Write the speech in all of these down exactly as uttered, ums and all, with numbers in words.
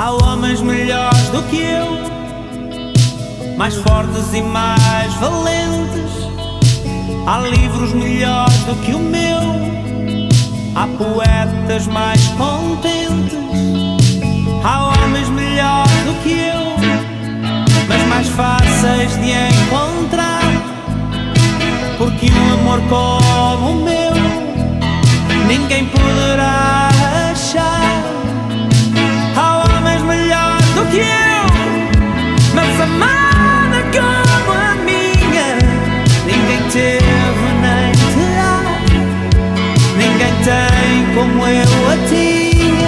Há homens melhores do que eu, mais fortes e mais valentes. Há livros melhores do que o meu, há poetas mais contentes. Há homens melhores do que eu, mas mais fáceis de encontrar, porque um amor como o meu ninguém poderá achar. Há homens melhores do que eu, mas amada como a minha ninguém teve nem terá. Ninguém tem como eu a tinha.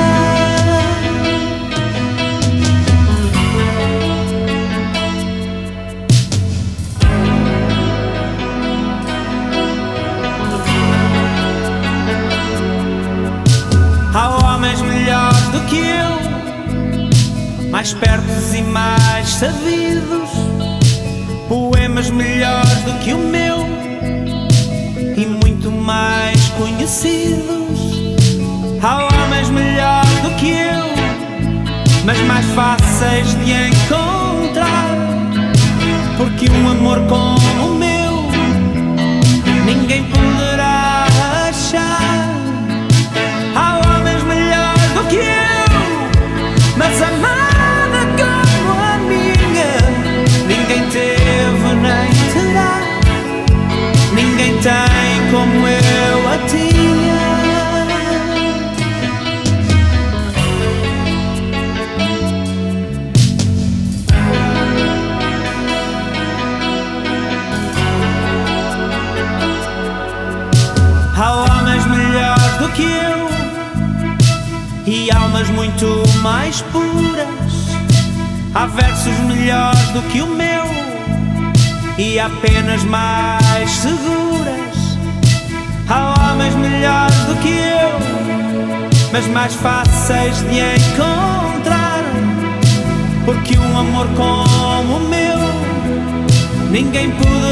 Há homens melhores do que eu, mais espertos e mais sabidos, poemas melhores do que o meu e muito mais conhecidos. Há homens melhores do que eu, mas mais fáceis de encontrar, porque um amor como o meu ninguém poderá achar. Há homens melhores do que eu, mas amada como a minha ninguém teve nem terá. Ninguém tem como eu a tinha. Há homens melhores do que eu e almas muito mais puras. Há versos melhores do que o meu e há penas mais seguras. Há homens melhores do que eu, mas mais fáceis de encontrar, porque um amor como o meu ninguém poderá